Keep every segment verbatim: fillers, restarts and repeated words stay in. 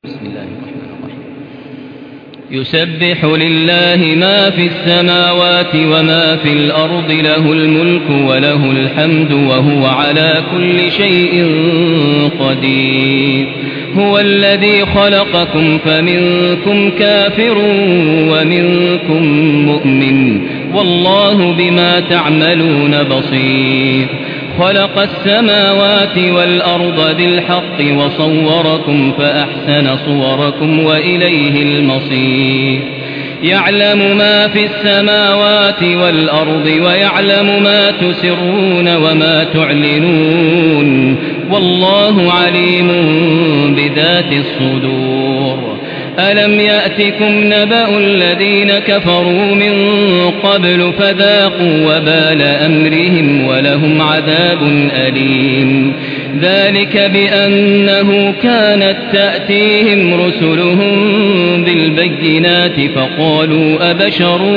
بسم الله الرحمن الرحيم. يسبح لله ما في السماوات وما في الأرض، له الملك وله الحمد وهو على كل شيء قدير. هو الذي خلقكم فمنكم كافر ومنكم مؤمن، والله بما تعملون بصير. خلق السماوات والأرض بالحق وصوركم فأحسن صوركم وإليه المصير. يعلم ما في السماوات والأرض ويعلم ما تسرون وما تعلنون، والله عليم بذات الصدور. ألم يأتكم نبأ الذين كفروا من قبل فذاقوا وبال أمرهم ولهم عذاب أليم. ذلك بأنه كانت تأتيهم رسلهم بالبينات فقالوا أبشر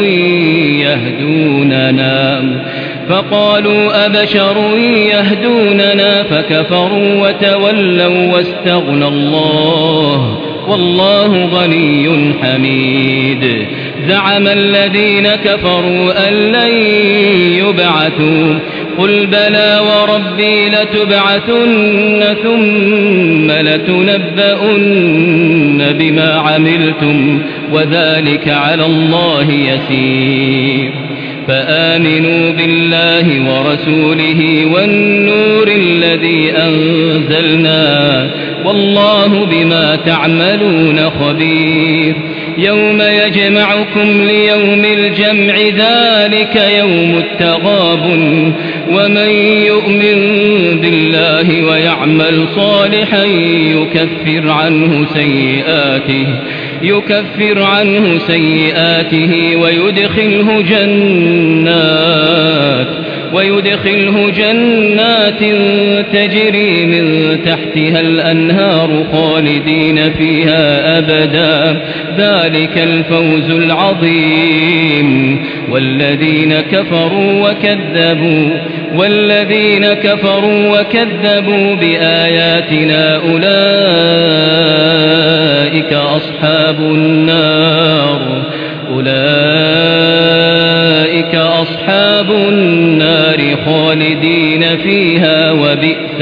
يهدوننا فقالوا أبشر يهدوننا فكفروا وتولوا واستغنى الله، والله غني حميد. زعم الذين كفروا أن لن يبعثوا، قل بلى وربي لتبعثن ثم لتنبؤن بما عملتم وذلك على الله يسير. فآمنوا بالله ورسوله والنور الذي أنزلنا، والله بما تعملون خبير. يوم يجمعكم ليوم الجمع ذلك يوم التغابن، ومن يؤمن بالله ويعمل صالحا يكفر عنه سيئاته يكفر عنه سيئاته ويدخله جنات ويدخله جنات تجري من تحتها الأنهار خالدين فيها أبدا، ذلك الفوز العظيم. والذين كفروا وكذبوا والذين كفروا وكذبوا بآياتنا أولئك أصحاب النار أولئك أصحاب النار خالدين فيها وبئس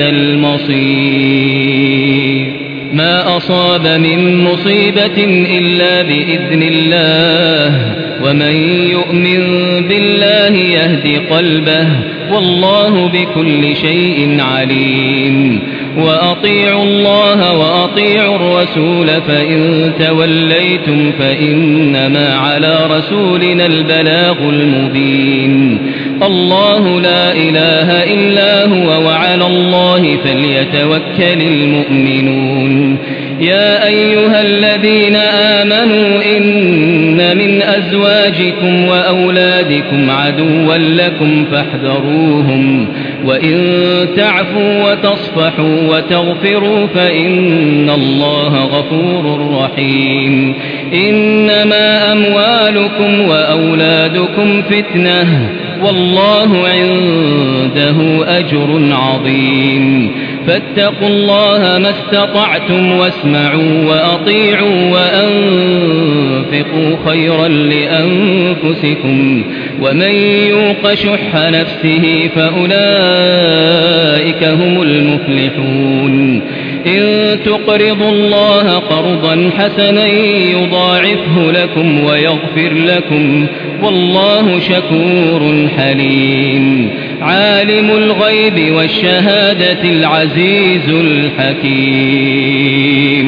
المصير. ما أصاب من مصيبة إلا بإذن الله، ومن يؤمن بالله يهد قلبه، والله بكل شيء عليم. وأطيعوا الله وأطيعوا الرسول، فإن توليتم فإنما على رسولنا البلاغ المبين. الله لا إله إلا هو وعلى الله فليتوكل المؤمنون. يا أيها الذين آمنوا إن من أزواجكم وأولادكم عدوا لكم فاحذروهم، وإن تعفوا وتصفحوا وتغفروا فإن الله غفور رحيم. إنما أموالكم وأولادكم فتنة، والله عنده أجر عظيم. فاتقوا الله ما استطعتم واسمعوا وأطيعوا وأنفقوا خيرا لأنفسكم، ومن يوق شح نفسه فأولئك هم المفلحون. إن تقرضوا الله قرضا حسنا يضاعفه لكم ويغفر لكم، والله شكور حليم. عالم الغيب والشهادة العزيز الحكيم.